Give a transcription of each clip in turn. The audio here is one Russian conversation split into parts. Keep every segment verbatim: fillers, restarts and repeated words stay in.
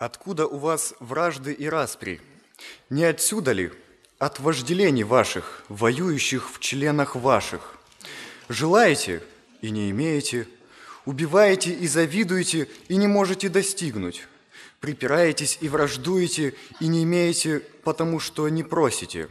Откуда у вас вражды и распри? Не отсюда ли? От вожделений ваших, воюющих в членах ваших. Желаете и не имеете, убиваете и завидуете и не можете достигнуть. Припираетесь и враждуете и не имеете, потому что не просите.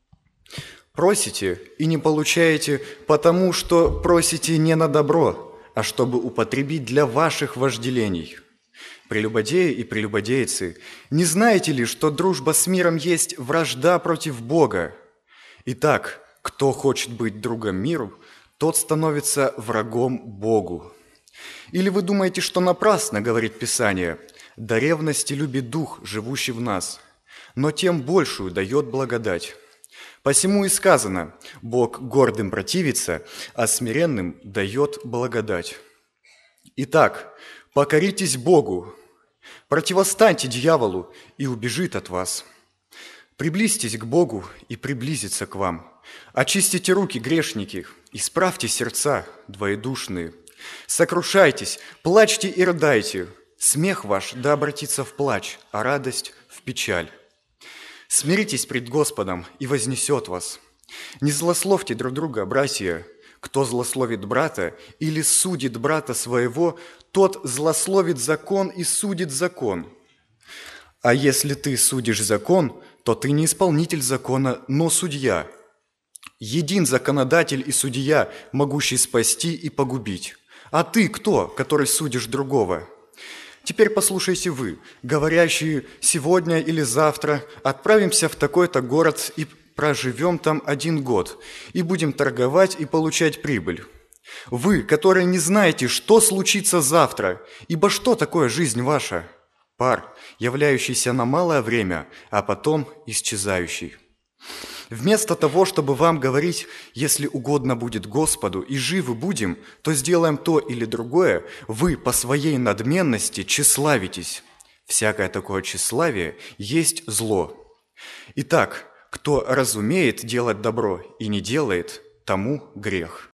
Просите и не получаете, потому что просите не на добро, а чтобы употребить для ваших вожделений. Прелюбодеи и прелюбодейцы, не знаете ли, что дружба с миром есть вражда против Бога? Итак, кто хочет быть другом миру, тот становится врагом Богу. Или вы думаете, что напрасно, говорит Писание, до ревности любит Дух, живущий в нас, но тем большую дает благодать. Посему и сказано, Бог гордым противится, а смиренным дает благодать. Итак, покоритесь Богу, противостаньте дьяволу, и убежит от вас. Приблизьтесь к Богу, и приблизится к вам. Очистите руки, грешники, исправьте сердца, двоедушные. Сокрушайтесь, плачьте и рыдайте. Смех ваш да обратится в плач, а радость в печаль. Смиритесь пред Господом, и вознесет вас. Не злословьте друг друга, братья. Кто злословит брата или судит брата своего, тот злословит закон и судит закон. А если ты судишь закон, то ты не исполнитель закона, но судья. Един законодатель и судья, могущий спасти и погубить. А ты кто, который судишь другого? Теперь послушайте вы, говорящие сегодня или завтра отправимся в такой-то город и проживем там один год, и будем торговать и получать прибыль. Вы, которые не знаете, что случится завтра, ибо что такое жизнь ваша? Пар, являющийся на малое время, а потом исчезающий. Вместо того, чтобы вам говорить, если угодно будет Господу, и живы будем, то сделаем то или другое, вы по своей надменности тщеславитесь. Всякое такое тщеславие есть зло. Итак, кто разумеет делать добро и не делает, тому грех.